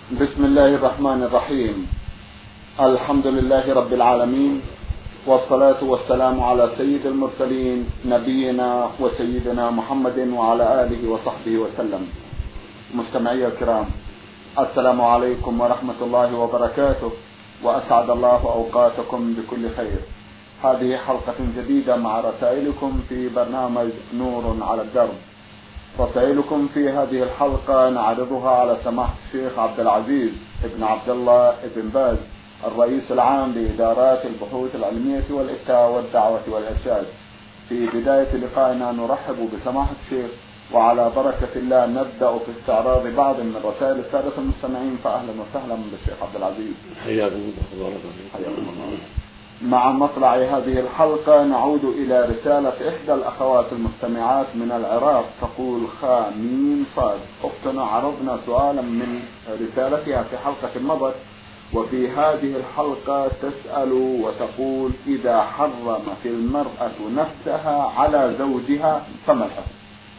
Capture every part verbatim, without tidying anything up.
بسم الله الرحمن الرحيم. الحمد لله رب العالمين، والصلاة والسلام على سيد المرسلين نبينا وسيدنا محمد وعلى آله وصحبه وسلم. مستمعي الكرام، السلام عليكم ورحمة الله وبركاته، وأسعد الله أوقاتكم بكل خير. هذه حلقة جديدة مع رسائلكم في برنامج نور على الدرب. رسائلكم في هذه الحلقة نعرضها على سماحة الشيخ عبد العزيز ابن عبد الله ابن باز، الرئيس العام لإدارات البحوث العلمية والإفتاء والدعوة والإرشاد. في بداية لقائنا نرحب بسماحة الشيخ، وعلى بركة الله نبدأ في استعراض بعض من رسائل السادة المستمعين. فأهلا وسهلا بالشيخ عبد العزيز. حياكم الله. مع مطلع هذه الحلقة نعود إلى رسالة إحدى الأخوات المستمعات من العراق، تقول خا ميم صاد. أختنا عرضنا سؤالا من رسالتها في حلقة مضت، وفي هذه الحلقة تسأل وتقول: إذا حرمت المرأة نفسها على زوجها فما الحكم؟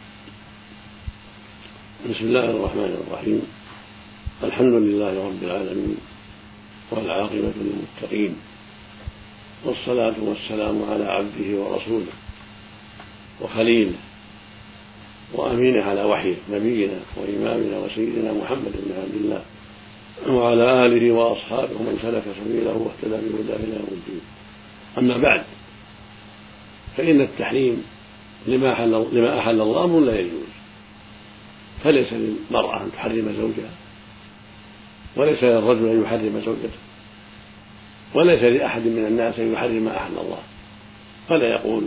بسم الله الرحمن الرحيم. الحمد لله رب العالمين، والعاقبة للمتقين، والصلاة والسلام على عبده ورسوله وخليله وأمينه على وحيه، نبينا وإمامنا وسيدنا محمد بن عبد الله وعلى آله وأصحابه ومن سلك سبيله واهتدى بهداه إلى يوم الدين. أما بعد، فإن التحريم لما أحل, لما أحل الله أمر لا يجوز، فليس للمرأة أن تحرم زوجها، وليس للرجل أن يحرم زوجته، وليس لأحد من الناس أن يحرم ما أحل الله. فلا يقول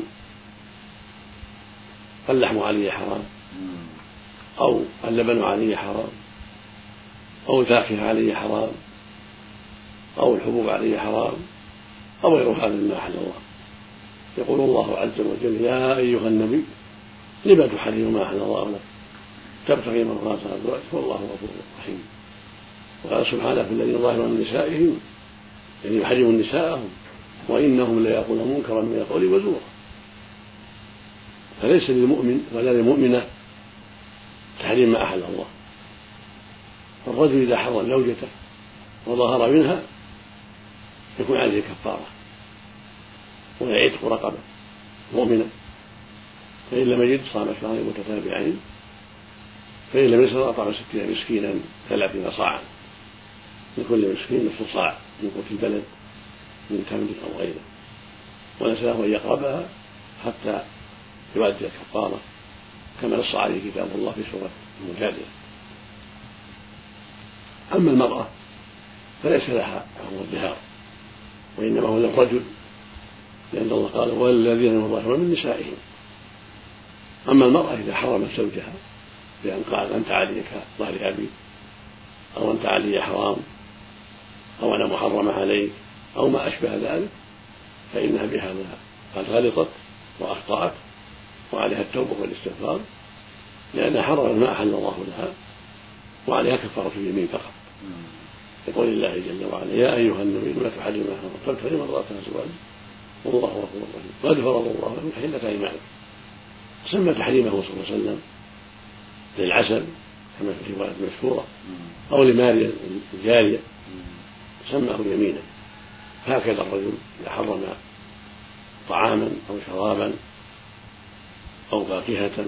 اللحم علي حرام، أو اللبن علي حرام، أو الفاكهة علي حرام، أو الحبوب علي حرام، أو غير هذا مما أحل الله. يقول الله عز وجل: يا أيها النبي لما تحرم ما أحل الله لك تبتغي مرضات أزواجك والله غفور رحيم. وقال سبحانه: في الذين ظاهرون من نسائهم، يعني يحرم نساءهم، وإنهم ليقولون منكرا من القول وزورا. فليس للمؤمن ولا للمؤمنة تحريم ما أحل الله. فالرجل إذا حرم زوجته وظهر منها يكون عليه كفارة، ويعتق رقبة مؤمنة، فإن لم يجد صام شهرين متتابعين، فإن لم يستطع أطعم ستين مسكينا ثلاثين صاعا، لكل مسكين نصف صاع من قوت البلد من تمر أو غيره، وليس له أن يقربها حتى يؤدي الكفارة، كما نص عليه كتاب الله في سورة المجادلة. أما المرأة فليس لها حكم الظهار، وإنما هو للرجل، لأن الله قال: والذين يظاهرون من نسائهم. أما المرأة إذا حرمت زوجها بأن قال: أنت علي كظهر أبي، أو أنت علي حرام، أو أنا محرمة عليك، أو ما أشبه ذلك، فإنها بهذا قد غلطت وأخطأت، وعليها التوبة والاستغفار، لأنها حرمت ما أحل الله لها، وعليها كفارة اليمين فقط. يقول الله جل وعلا: يا أيها النبي لا تحرم ما حرم تبتغي مرضات أزواجك والله غفور رحيم قد فرض الله لكم تحلة أيمانكم. سمى تحريمه صلى الله عليه وسلم للعسل كما في الرواية المشهورة، أو لماريا الجارية سماه يمينا. هكذا الرجل إذا حرم طعاما أو شرابا أو فاكهة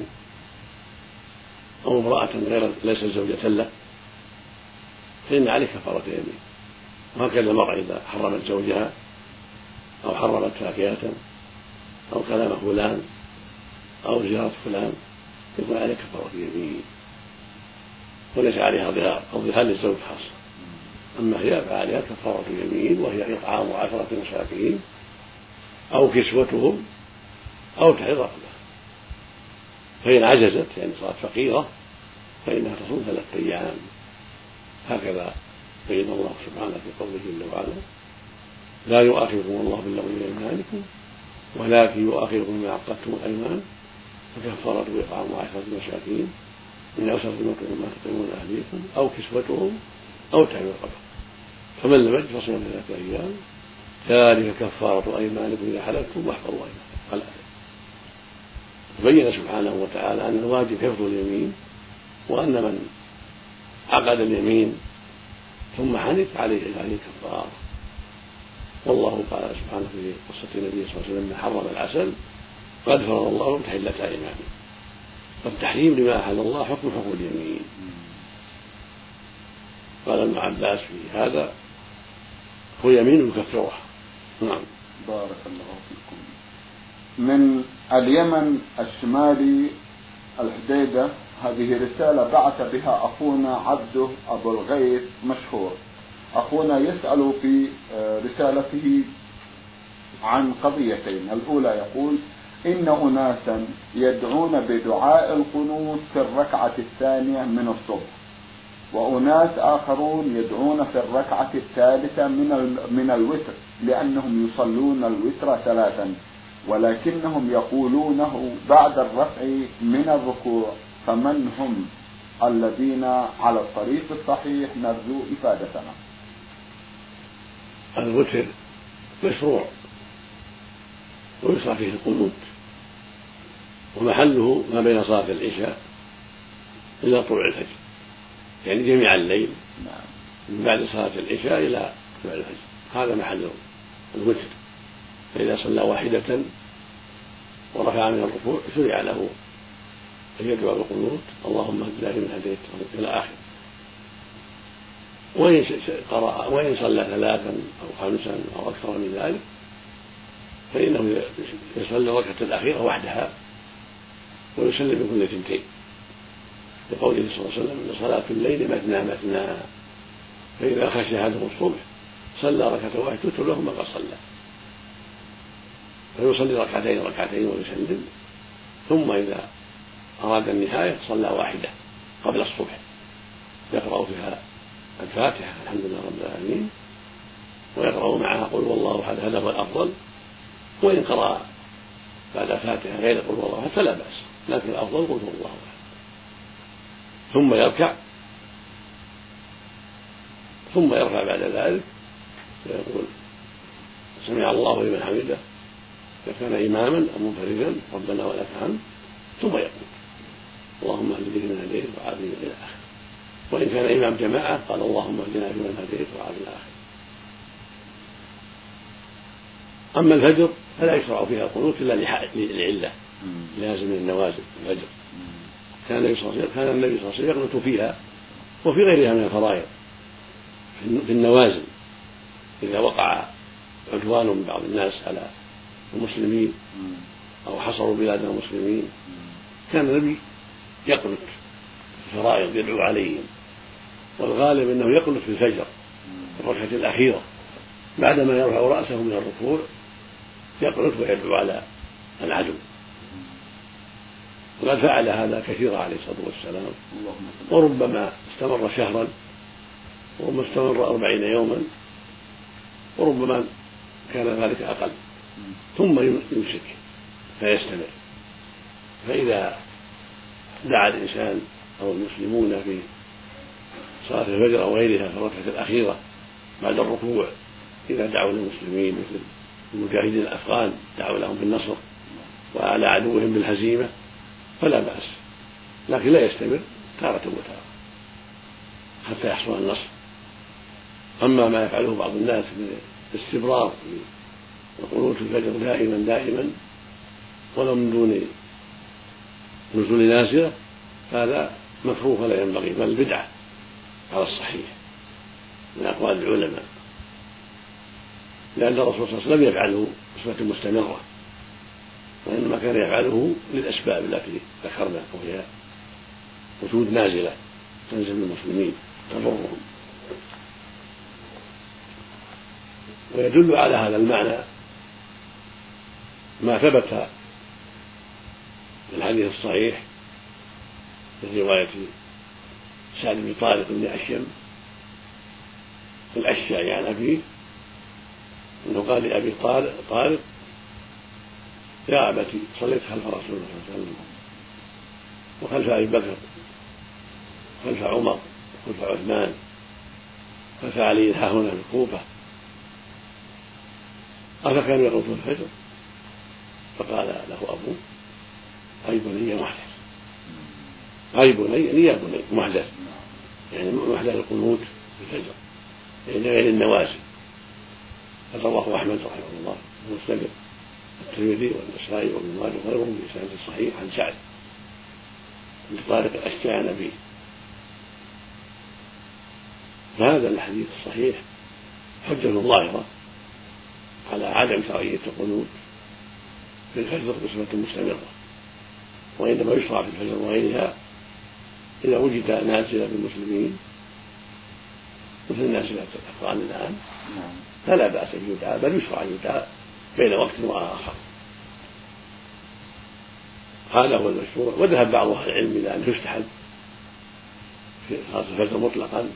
أو امرأة غير ليست زوجة له فإن عليه كفارة يمين. وهكذا المرأة إذا حرمت زوجها أو حرمت فاكهة أو كلام فلان أو زيارة فلان يكون عليه كفارة يمين، وليس عليها ظهار. الظهار للزوج خاصة، أما هي فعليها كفارة يمين، وهي إطعام عشرة مساكين أو كسوتهم أو تحرير رقبة. فإن عجزت يعني صارت فقيرة فإنها تصوم ثلاثة أيام. هكذا بين الله سبحانه في قوله جل وعلا: لا يؤاخذكم الله باللغو في أيمانكم ولكن يؤاخذكم بما عقدتم الأيمان فكفارته إطعام عشرة مساكين من أوسط ما تطعمون أهليكم أو كسوتهم أو تحرير رقبة، فمن لم يجد فصيام ثلاثة أيام ذلك كفارة أيمانكم إذا حلفتم واحفظوا أيمانكم. الآية. بين سبحانه وتعالى أن الواجب حفظ اليمين، وأن من عقد اليمين ثم حنث عليه عليه كفارة. والله قال سبحانه في قصة النبي صلى الله عليه وسلم لما حرم العسل قد فرض الله تحلة أيمانه، فالتحريم لما أحل الله حكم حكم اليمين. قال ابن عباس في هذا هو يمين يكفرها. نعم. بارك الله فيكم. من اليمن الشمالي الحديدة، هذه رسالة بعث بها أخونا عبده أبو الغيث مشهور. أخونا يسأل في رسالته عن قضيتين. الأولى يقول: إن أناسا يدعون بدعاء القنوت في الركعة الثانية من الصبح، وأناس آخرون يدعون في الركعة الثالثة من من الوتر، لأنهم يصلون الوتر ثلاثا، ولكنهم يقولونه بعد الرفع من الركوع، فمن هم الذين على الطريق الصحيح؟ نرجو إفادتنا. الوتر مشروع ويشرع فيه القنوت، ومحله ما بين صلاة العشاء إلى طلوع الفجر، يعني جميع الليل من بعد صلاة العشاء إلى طلوع الفجر، هذا محل الوتر. فإذا صلى واحدة ورفع من الركوع شرع له أن يدعو بالقنوت: اللهم اهدنا فيمن هديت إلى آخره. وإن قرأ وإن صلى ثلاثا أو خمسا أو أكثر من ذلك فإنه يصلي الركعة الأخيرة وحدها ويسلم بكل ثنتين، لقوله صلى الله عليه وسلم: إن صلاة الليل مثنى مثنى، فإذا خشي أحدهم الصبح صلى ركعة واحدة توتر له ما قد صلى، فيصلي ركعتين ركعتين ويسلم، ثم إذا أراد النهاية صلى واحدة قبل الصبح يقرأ فيها الفاتحة الحمد لله رب العالمين، ويقرأ معها قل والله أحد، هذا هو الأفضل. وإن قرأ بعد الفاتحة غير قل والله أحد فلا بأس، لكن الأفضل قل والله أحد. ثم يركع، ثم يرفع بعد ذلك ويقول: سمع الله لمن حمده، إذا كان إماما أو منفردا ربنا ولك الحمد، ثم يقول: اللهم اهدنا فيمن هديت وعافنا إلى آخره. وإن كان إمام جماعة قال: اللهم اهدنا فيمن هديت وعافنا إلى آخره. أما الفجر فلا يشرع فيها القنوت إلا لعلة لازم من النوازل الفجر. كان النبي صلى الله عليه وسلم يقنط فيها وفي غيرها من الفرائض في النوازل، إذا وقع عدوان من بعض الناس على المسلمين أو حصروا بلاد المسلمين كان النبي يقنط في الفرائض يدعو عليهم، والغالب أنه يقنط في الفجر في الركعة الأخيرة بعدما يرفع رأسه من الركوع يقنط ويدعو على العدو، وقد فعل هذا كثيرا عليه الصلاة والسلام، وربما استمر شهرا، وربما استمر أربعين يوما، وربما كان ذلك أقل، ثم يمسك فيستمر. فإذا دعا الإنسان أو المسلمون في صلاة الفجر أو غيرها في الركعة الأخيرة بعد الركوع، إذا دعوا للمسلمين مثل المجاهدين الأفغان دعوا لهم بالنصر وعلى عدوهم بالهزيمة فلا بأس، لكن لا يستمر تارة وتارة حتى يحصل النصر. أما ما يفعله بعض الناس من الاستمرار في القنوت في الفجر دائما دائما ولو من دون نزول نازلة فهذا مكروه ولا ينبغي، بل بدعة على الصحيح من أقوال العلماء، لأن الرسول صلى الله عليه وسلم يفعله بصفة مستمرة، وإنما كان يفعله للأسباب التي ذكرنا، وهي وجود نازلة تنزل المسلمين تضرهم. ويدل على هذا المعنى ما ثبت في الحديث الصحيح في رواية سعد بن طارق بن أشيم الأشجعي عن أبيه أنه قال لأبي طارق: يا أبتي صليت خلف رسول الله صلى الله عليه وسلم وخلف أبي بكر خلف عمر خلف عثمان خلف علي ها هنا في الكوفة، أفكانوا يقنطون الفجر؟ فقال له أبوه: أي بني محدث، أي بني يا بني محدث، يعني محدث القنوت في الفجر غير النوازل. رواه أحمد رحمه الله ومسلم الترمذي والنسائي وابن ماجه وغيرهم بإسناد صحيح عن سعد بن طارق الأشجعي به. فهذا الحديث الصحيح حجة ظاهرة على عدم شرعية القنوت في الفجر بصفة مستمرة، وإنما يشرع في الفجر وغيرها إذا وجد نازلة بالمسلمين مثل نازلة الأفغان الآن فلا بأس بالدعاء، بل يشرع الدعاء بين وقت وآخر. هذا هو المشروع. وذهب بعض أهل العلم إلى أنه يستحب في صلاة الفجر مطلقا،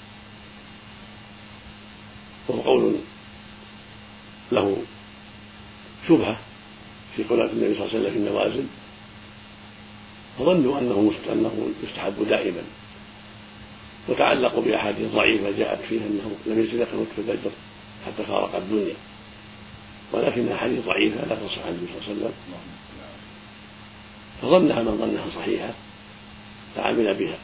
وهو قول له شبهة في قولات النبي صلى الله عليه وسلم في النوازل، فظنوا أنه أنه يستحب دائما، وتعلقوا بأحاديث ضعيفة جاءت فيها أنه لم يزل يقنط في الفجر حتى فارق الدنيا، ولكنها حديث ضعيفة لا تصح عن النبي صلى الله عليه وسلم، فظنها من ظنها صحيحة فعمل بها.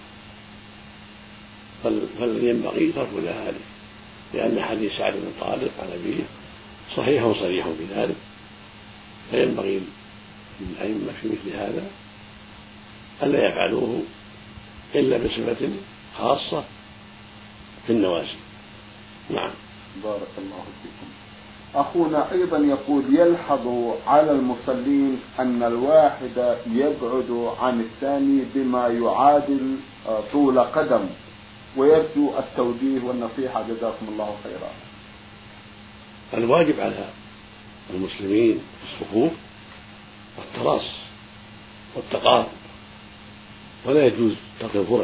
فالذي ينبغي ترك ذلك، لأن حديث سعد بن طارق عن أبيه صحيح وصريح في ذلك، فينبغي للأئمة في مثل هذا ألا يفعلوه إلا بصفة خاصة في النوازل. نعم. بارك الله فيكم. أخونا أيضا يقول يلحظ على المصلين أن الواحد يبعد عن الثاني بما يعادل طول قدم، ويرجو التوجيه والنصيحة جزاكم الله خيرا. الواجب على المسلمين في الصفوف التراص والتقارب، ولا يجوز ترك الفرج،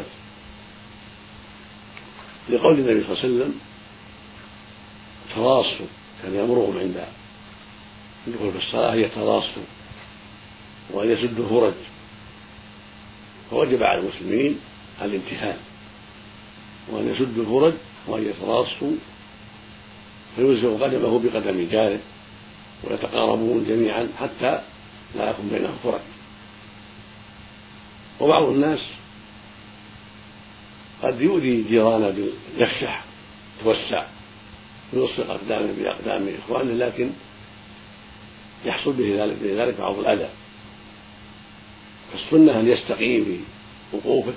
لقول النبي صلى الله عليه وسلم تراصوا، كان يأمرهم عند الدخول في الصلاة يتراصوا وأن يسدوا الفرج، فوجب على المسلمين الامتثال وأن يسدوا الفرج وأن يتراصوا فيوزع قدمه بقدم جاره ويتقاربون جميعا حتى لا يكون بينهم فرج. وبعض الناس قد يؤذي جيرانه يفشح توسع ويلصق أقدامه بأقدام إخوانه، لكن يحصل به ذلك بذلك بعض الأذى، فالسنة أن يستقيم في وقوفه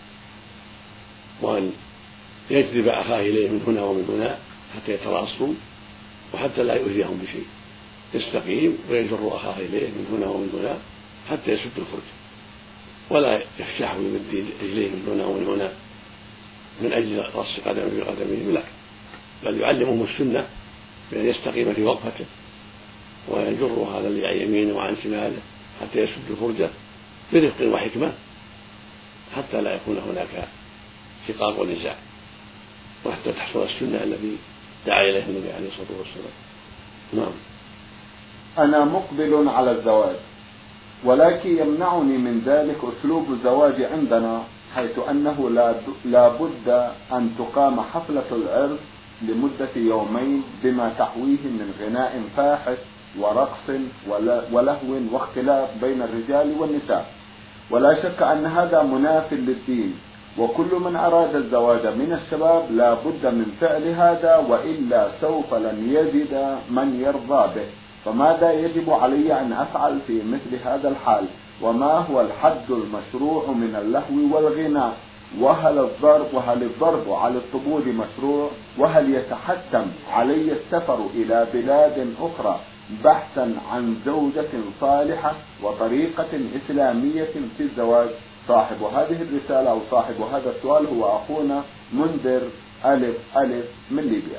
وأن يجذب أخاه إليه من هنا ومن هنا حتى يتراصوا وحتى لا يؤذيهم بشيء، يستقيم ويجر أخاه إليه من هنا ومن هنا حتى يسد الفرج، ولا يفشح ويمد رجليه من هنا ومن هنا من أجل رص قدمه بقدمه، لا، بل يعلمهم السنة بأن يستقيم في وقفته ويجر هذا اللي عن يمينه وعن شماله حتى يسد الفرجة برفق وحكمة حتى لا يكون هناك شقاق ونزاع، وحتى تحصل السنة التي دعا إليها النبي عليه الصلاة والسلام. نعم. أنا مقبل على الزواج، ولكن يمنعني من ذلك أسلوب الزواج عندنا، حيث أنه لا بد أن تقام حفلة العرس لمدة يومين بما تحويه من غناء فاحش ورقص ولهو واختلاف بين الرجال والنساء، ولا شك أن هذا مناف للدين، وكل من أراد الزواج من الشباب لا بد من فعل هذا، وإلا سوف لن يجد من يرضى به. فماذا يجب علي أن أفعل في مثل هذا الحال؟ وما هو الحد المشروع من اللهو والغناء؟ وهل الضرب وهل الضرب على الطبول مشروع؟ وهل يتحتم علي السفر إلى بلاد أخرى بحثا عن زوجة صالحة وطريقة إسلامية في الزواج؟ صاحب هذه الرسالة أو صاحب هذا السؤال هو أخونا منذر ألف ألف من ليبيا.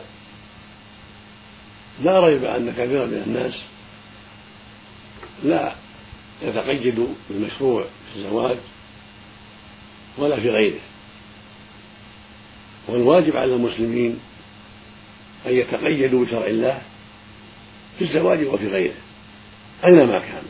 لا ريب أن كثيرا من الناس لا يتقيد بالمشروع في الزواج ولا في غيره، والواجب على المسلمين أن يتقيدوا بشرع الله في الزواج وفي غيره أينما كان،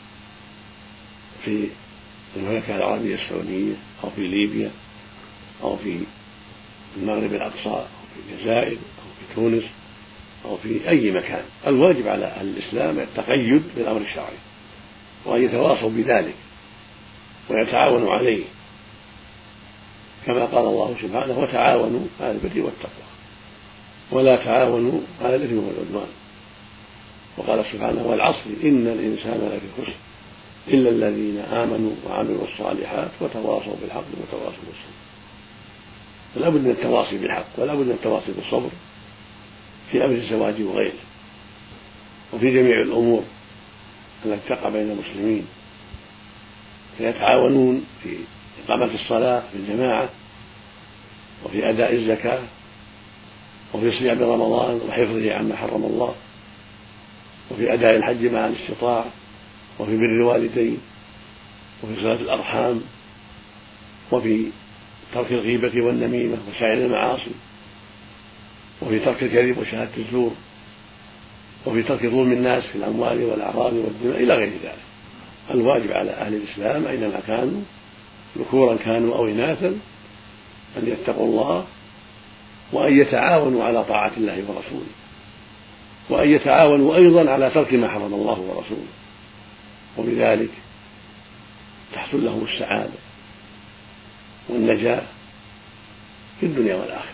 في المملكة العربية السعودية أو في ليبيا أو في المغرب الأقصى أو في الجزائر أو في تونس أو في أي مكان. الواجب على أهل الإسلام التقيد بالأمر الشرعي وأن يتواصوا بذلك ويتعاونوا عليه، كما قال الله سبحانه وتعاونوا على البر والتقوى. ولا تعاونوا على الإثم والعدوان. وقال سبحانه والعصر إن الإنسان لفي خسر إلا الذين آمنوا وعملوا الصالحات وتواصوا بالحق وتواصوا بالصبر. فلا بد من التواصي بالحق ولا بد من التواصي بالصبر في أمر الزواج وغيره، وفي جميع الأمور التي تقع بين المسلمين، فيتعاونون في إقامة الصلاة في الجماعة، وفي أداء الزكاة، وفي صيام رمضان وحفظه عما حرم الله، وفي أداء الحج مع الاستطاعة، وفي بر الوالدين، وفي صلة الأرحام، وفي ترك الغيبة والنميمة وسائر المعاصي، وفي ترك الكذب وشهادة الزور، وفي ترك ظلم الناس في الأموال والأعراض والدماء إلى غير ذلك. الواجب على أهل الإسلام أينما كانوا ذكورا كانوا أو إناثا أن يتقوا الله، وأن يتعاونوا على طاعة الله ورسوله، وأن يتعاونوا أيضا على ترك ما حرم الله ورسوله، وبذلك تحصل لهم السعادة والنجاة في الدنيا والآخرة.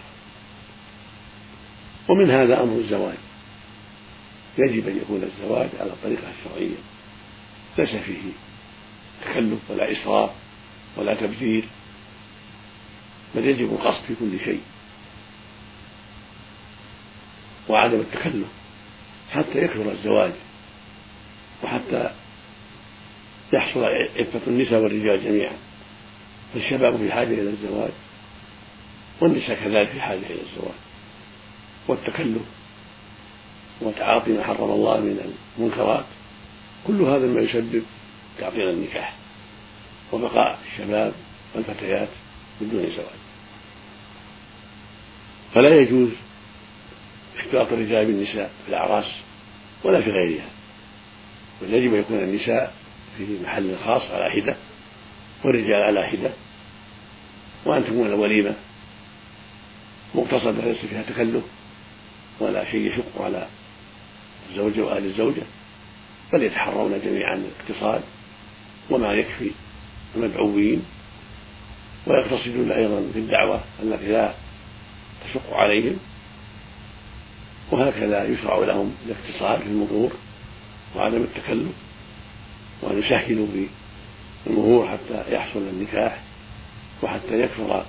ومن هذا أمر الزواج، يجب أن يكون الزواج على الطريقة الشرعية، ليس فيه تكلف ولا إسراف ولا تبذير، بل يجب القصد في كل شيء وعدم التكلف حتى يكثر الزواج، وحتى يحصل عفة النساء والرجال جميعا. فالشباب في حاجة إلى الزواج، والنساء كذلك في حاجة إلى الزواج. والتكلف وتعاطي ما حرم الله من المنكرات كل هذا ما يسبب تعطيل النكاح وبقاء الشباب والفتيات بدون زواج. فلا يجوز اختلاط الرجال بالنساء في الأعراس ولا في غيرها، بل يجب أن يكون النساء في محل خاص على حدة والرجال على حدة، وأن تكون الوليمة مقتصدة ليس فيها تكلف ولا شيء يشق على الزوجة وأهل الزوجة، بل يتحرون جميعا الاقتصاد وما يكفي المدعوين، ويقتصدون أيضا في الدعوة التي لا تشق عليهم، وهكذا يشرع لهم الاقتصاد في المهور وعدم التكلف، وأن يسهلوا في المهور حتى يحصل النكاح وحتى يكثر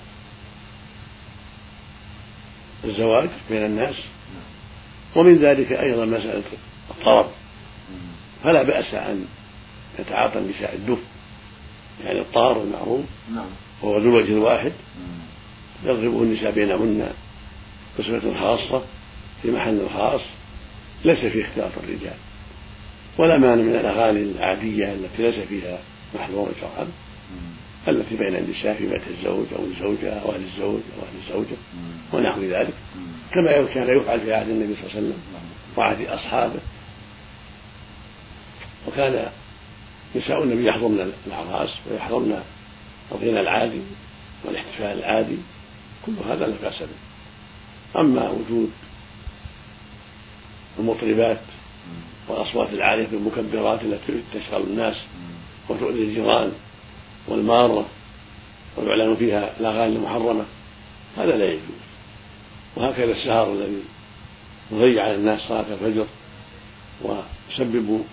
الزواج بين الناس. ومن ذلك أيضا مسألة الطرب، فلا بأس أن يتعاطى النساء الدف، يعني الطار المعروف وهو ذو الوجه الواحد يضربه النساء بينهن بصفة خاصة في محل خاص ليس فيه اختلاط الرجال، ولا مانع من الأغاني العادية التي ليس فيها محظور شرعا التي بين النساء في بيت الزوج أو الزوجة أو أهل الزوج أو أهل الزوجة ونحو ذلك، كما كان يفعل في عهد النبي صلى الله عليه وسلم وعهد أصحابه. وكان نساء النبي يحضرن الأعراس ويحضرن الغنى العادي والاحتفال العادي، كل هذا لا بأس به. أما وجود المطربات والأصوات العالية بالمكبرات التي تشغل الناس وتؤذي الجيران والمارة ويعلن فيها الأغاني المحرمة، هذا لا يجوز. وهكذا السهر الذي يضيع على الناس صلاة الفجر ويسبب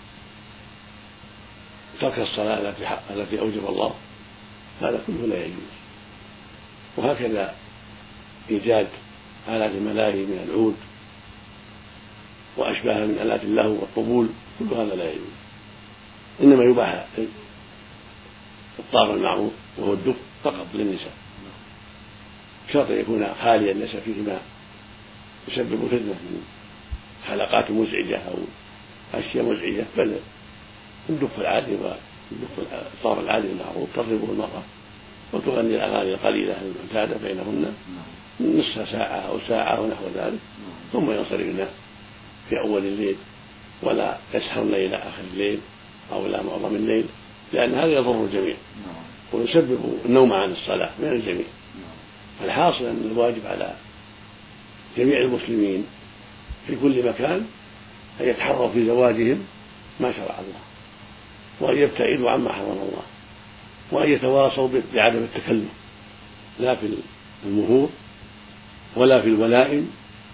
ترك الصلاة التي التي أوجب الله، هذا كله لا يجوز. وهكذا إيجاد آلات الملاهي من العود وأشباهها من آلات اللهو والطبول، كل هذا لا يجوز. إنما يباح الطار المعروف وهو الدف فقط للنساء، شرط يكون خاليا ليس فيه ما يسبب فتنة من حلقات مزعجة أو أشياء مزعجة، بل الدف العادي والدف الطار العادي المعروف تضربه المرأة وتغني الأغاني القليلة المعتادة بينهن نصف ساعة أو ساعة ونحو ذلك، ثم ينصرفن في أول الليل ولا يسهرن إلى آخر الليل أو إلى معظم الليل، لأن هذا يضر الجميع ويسبب النوم عن الصلاة من الجميع. فالحاصل أن الواجب على جميع المسلمين في كل مكان أن يتحروا في زواجهم ما شرع الله، وأن يبتعدوا عما حرم الله، وأن يتواصوا بعدم التكلف لا في المهور ولا في الولائم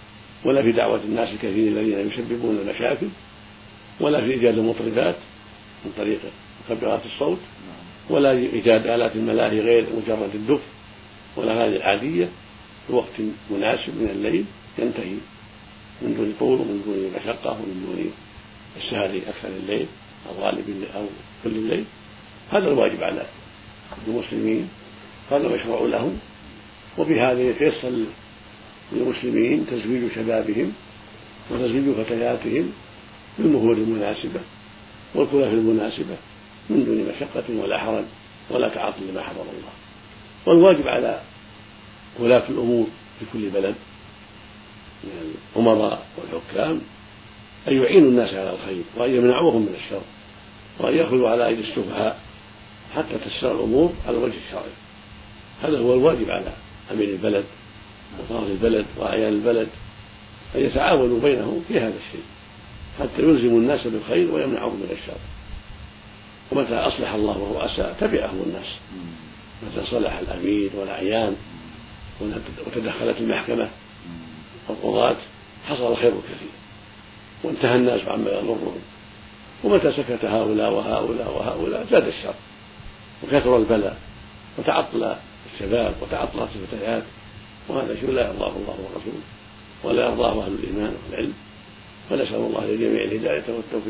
ولا في دعوة الناس الكثير الذين يسببون المشاكل، ولا في إيجاد المطربات من طريق مكبرات الصوت، ولا إيجاد آلات الملاهي غير مجرد الدف والأغاني العادية في وقت مناسب من الليل ينتهي من دون طول ومن دون مشقة ومن دون السهر أكثر الليل أو غالب أو كل الليل. هذا الواجب على المسلمين، هذا مشروع لهم، وبهذا يتيسر للمسلمين تزويج شبابهم وتزويج فتياتهم بالمهور المناسبة والكلف المناسبة من دون مشقة ولا حرج ولا تعاطي لما حرم الله. والواجب على ولاة الأمور في كل بلد من الأمراء والحكام أن يعينوا الناس على الخير وأن يمنعوهم من الشر وأن يأخذوا على أيدي السفهاء حتى تسير الأمور على الوجه الشرعي. هذا هو الواجب على أمير البلد وطرف البلد وأعيان البلد أن يتعاونوا بينهم في هذا الشيء حتى يلزموا الناس بالخير ويمنعهم من الشر. ومتى أصلح الله الرؤساء تبعه الناس، متى صلح الأمير والأعيان وتدخلت المحكمة والقضاة حصل الخير الكثير وانتهى الناس عما يضرهم. ومتى سكت هؤلاء وهؤلاء وهؤلاء زاد الشر وكثر البلاء وتعطل الشباب وتعطلت الفتيات، وهذا شيء لا يرضاه الله ورسوله ولا يرضاه أهل الإيمان والعلم. فنسأل الله لجميع الهداية والتوفيق.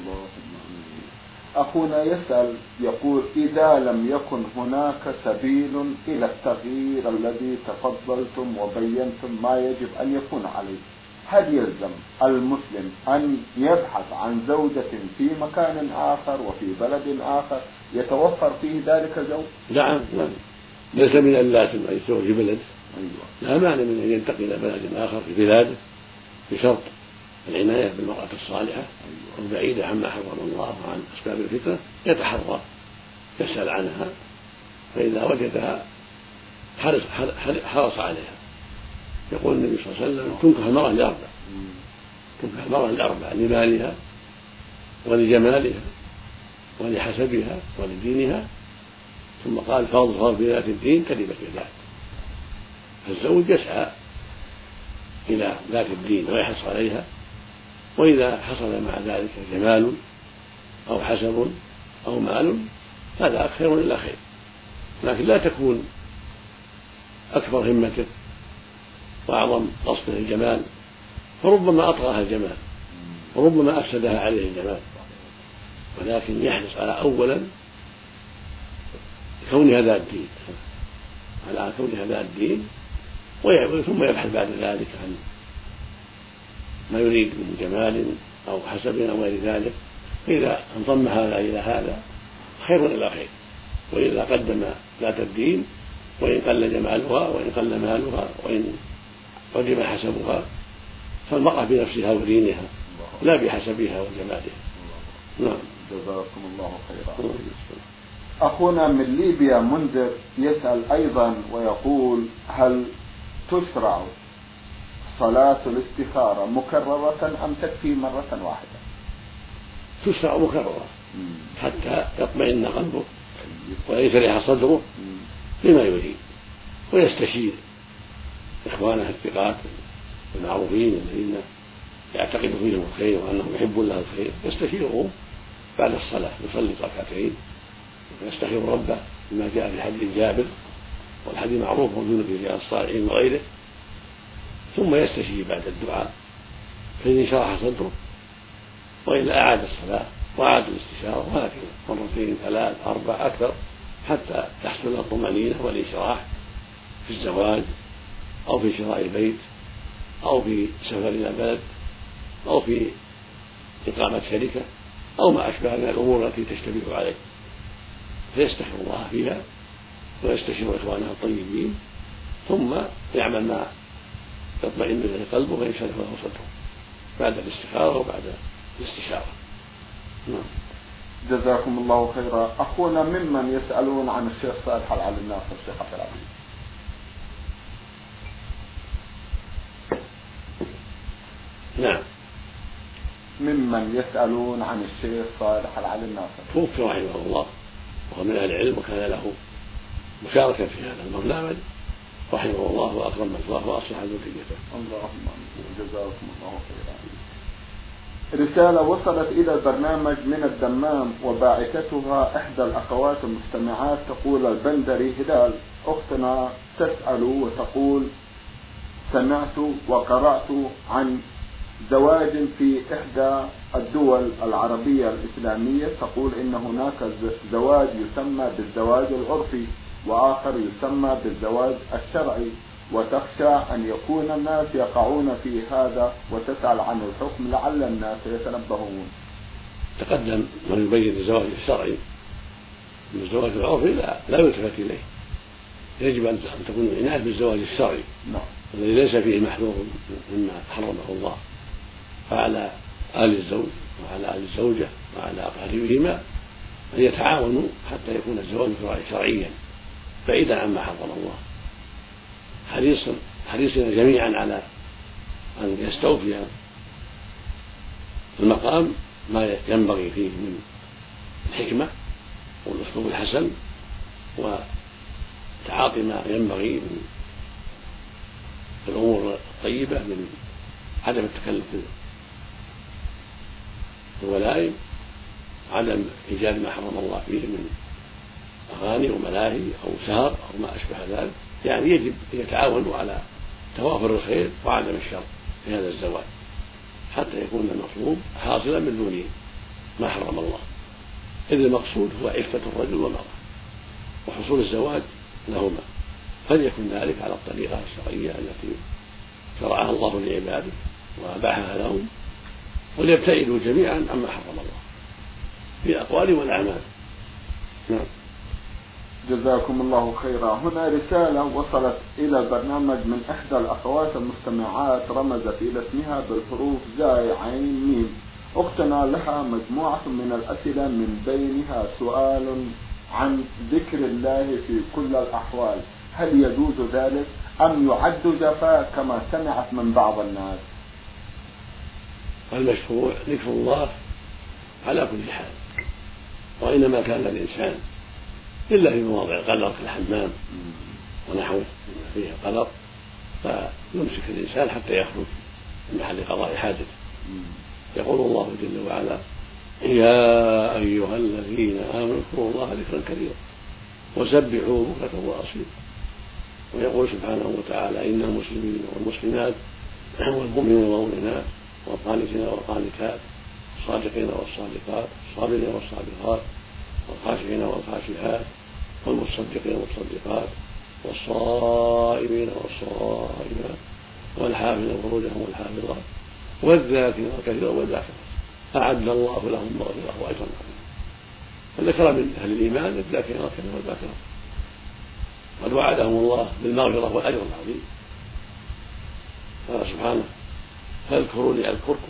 أخونا يسأل يقول: إذا لم يكن هناك سبيل إلى التغيير الذي تفضلتم وبينتم ما يجب أن يكون عليه، هل يلزم المسلم أن يبحث عن زوجة في مكان آخر وفي بلد آخر يتوفر فيه ذلك الزوج؟ نعم، ليس من اللازم أن يتزوج في بلد، لا مانع من أن ينتقل إلى بلد آخر في بلاده بشرط العناية بالمرأة الصالحة والبعيدة عما حرم الله وعن أسباب الفتنة، يتحرى يسأل عنها، فإذا وجدها حرص, حرص عليها. يقول النبي صلى الله عليه وسلم: تنكح المرأة لأربع، تنكح المرأة لأربع: لمالها ولجمالها ولحسبها ولدينها، ثم قال: فاظفر بذات الدين تربت يداك. فالزوج يسعى إلى ذات الدين ويحرص عليها، وإذا حصل مع ذلك جمال أو حسب أو مال هذا خير إلا خير، لكن لا تكون أكبر همته وأعظم قصده الجمال، فربما أطغاها الجمال وربما أفسدها عليه الجمال، ولكن يحرص على أولا كونها ذات الدين على كونها ذات الدين ثم يبحث بعد ذلك عن ما يريد من جمال أو حسب أو غير ذلك. فإذا انضم هذا إلى هذا خير إلى خير، وإذا قدم ذات الدين وإن قل جمالها وإن قل مالها وإن قدم حسبها فالمرأة بنفسها ودينها لا بحسبها وجمالها. نعم، جزاكم الله خيرا. أخونا من ليبيا منذر يسأل أيضا ويقول: هل تشرع صلاة الاستخارة مكررة أم تكفي مرة واحدة؟ تشرع مكررة حتى يطمئن قلبه وينشرح صدره بما يريد، ويستشير إخوانه الثقات المعروفين الذين يعتقد فيهم الخير وأنهم يحبون له الخير، يستشيرهم بعد الصلاة، يصلي ركعتين ويستخير ربه بما جاء في حديث جابر، والحديث معروف موجود في رياض الصالحين وغيره، ثم يستشير بعد الدعاء فإن شرح صدره، وإلا أعاد الصلاة وأعاد الاستشارة، وهكذا مرتين ثلاث أربع أكثر حتى تحصل الطمأنينة والإنشراح في الزواج أو في شراء البيت أو في سفر إلى بلد أو في إقامة شركة أو ما أشبه من الأمور التي تشتبه عليه، فيستخير الله فيها ويستشير إخوانه الطيبين، ثم يعمل ما يطمئن إليه قلبه وينشرح له صدره بعد الاستخارة وبعد الاستشارة. نعم. جزاكم الله خيرا. أخونا ممن يسألون عن الشيخ صالح العلي الناصر الشيخ عبد العزيز. نعم. ممن يسألون عن الشيخ صالح العلي الناصر توفي رحمه الله وهو من أهل العلم وكان له مشاركة في هذا البرنامج رحمه الله وأكرم مثواه وأصلح ذريته. اللهم آمين. جزاكم الله خيرا. رسالة وصلت إلى البرنامج من الدمام وباعثتها إحدى الأخوات المستمعات تقول: البندري هلال، أختنا تسأل وتقول: سمعت وقرأت عن زواج في إحدى الدول العربية الإسلامية، تقول إن هناك زواج يسمى بالزواج العرفي وآخر يسمى بالزواج الشرعي، وتخشى أن يكون الناس يقعون في هذا وتسأل عن الحكم لعل الناس يتنبهون. تقدم من يبين الزواج الشرعي من الزواج العرفي لا, لا يلتفت إليه، يجب أن تكون العناية بالزواج الشرعي الذي ليس فيه محذور مما حرمه الله، فعلى آل الزوج وعلى آل الزوجة وعلى أقاربهما أن يتعاونوا حتى يكون الزواج شرعيا بعيدا عما حرم الله، حريصا حريصنا جميعا على أن يستوفي المقام ما ينبغي فيه من الحكمة والأسلوب الحسن وتعاطي ما ينبغي من الأمور الطيبة من عدم التكلف في الولائم، عدم إيجاد ما حرم الله فيه من أغاني وملاهي أو سهر أو ما أشبه ذلك، يعني يجب أن يتعاونوا على توافر الخير وعدم الشر في هذا الزواج حتى يكون المطلوب حاصلا من دون ما حرم الله، إذ المقصود هو عفة الرجل والمرأة وحصول الزواج لهما، فليكن ذلك على الطريقة الشرعية التي شرعها الله لعباده وأباحها لهم، وليبتعدوا جميعا عما حرم الله في الأقوال والأعمال. نعم. جزاكم الله خيرا. هنا رسالة وصلت إلى البرنامج من إحدى الأخوات المستمعات رمزت إلى اسمها بالحروف زاي عين ميم. أختنا لها مجموعة من الأسئلة من بينها سؤال عن ذكر الله في كل الأحوال، هل يجوز ذلك أم يعد جفاء كما سمعت من بعض الناس؟ المشروع ذكر الله على كل حال، وإنما كان الإنسان إلا في مواضع القدر كالحمام ونحوه فيه قدر فيمسك الإنسان حتى يخرج من محل قضاء حاجته. يقول الله جل وعلا: يا أيها الذين آمنوا اذكروا الله ذكرا كثيرا وسبحوه بكرة وأصيلا. ويقول سبحانه وتعالى: إن المسلمين والمسلمات والمؤمنين والمؤمنات والقانتين والقانتات والصادقين والصادقات والصابرين والصابرات والخاشعين والخاشعات والمصدقين والمصدقات والصائمين والصائمات والحافظين فروجهم والحافظات والذاكرين كثيرا والذاكرات أعد الله لهم مغفرة وأجرا عظيما. فذكر من أهل الإيمان الذاكرين كثيرا والذاكرات، قد وعدهم الله بالمغفرة والأجر العظيم. قال سبحانه: فاذكروني أذكركم.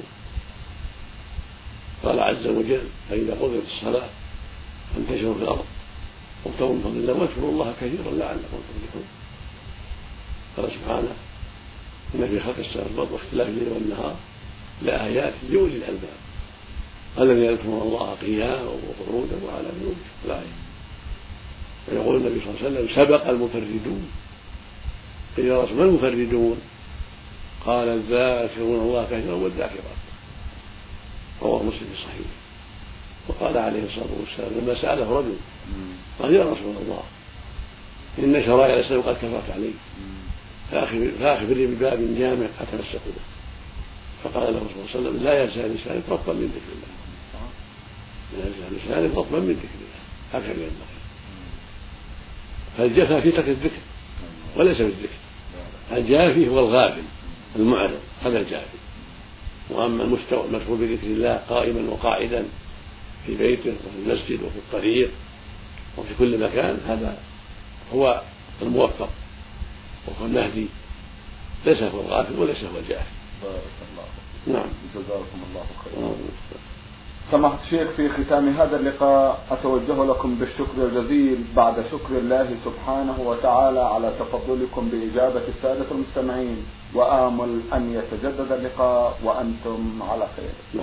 قال عز وجل: فإذا قضيت الصلاة فانتشروا في الأرض وابتغوا من فضل الله واذكروا الله كثيرا لعلكم تفلحون. قال سبحانه: إن في خلق السماوات والأرض واختلاف الليل والنهار لآيات لأولي الألباب الذين يذكرون الله قياما وقعودا وعلى جنوبهم الآية. ويقول النبي صلى الله عليه وسلم: سبق المفردون. قيل يا رسول: ما المفردون؟ قال: الذاكرون الله كثيرا والذاكرات. رواه مسلم في صحيح. وقال عليه الصلاة والسلام لما سأله رجل قال: يا رسول الله إن شرائع الإسلام قد كفرت علي فأخبرني بباب جامع أتمسك به. فقال له صلى الله عليه وسلم: لا يزال لسانك رطبا من ذكر الله، لا يزال لسانك رطبا من ذكر الله، هكذا ينبغي. فالجفا في ترك الذكر وليس بالذكر، الجافي هو الغافل المعرض، هذا الجافي. وأما المشغول بذكر الله قائما وقاعدا في بيته وفي المسجد وفي الطريق وفي كل مكان، هذا هو الموفق وهو المهدي، ليس هو الغافل وليس هو الجاهل. بارك الله. نعم. جزاكم الله خيرا. سماحة الشيخ، في ختام هذا اللقاء أتوجه لكم بالشكر الجزيل بعد شكر الله سبحانه وتعالى على تفضلكم بإجابة السادة المستمعين، وآمل أن يتجدد اللقاء وأنتم على خير.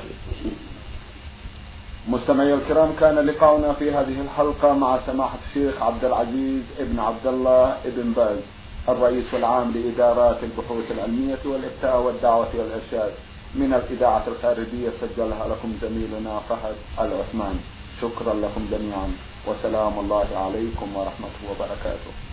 مستمعي الكرام، كان لقاؤنا في هذه الحلقة مع سماحة الشيخ عبد العزيز ابن عبد الله ابن باز، الرئيس العام لإدارات البحوث العلمية والإفتاء والدعوة والإرشاد من الإذاعة الخارجية، سجلها لكم زميلنا فهد العثمان. شكرا لكم جميعا، وسلام الله عليكم ورحمته وبركاته.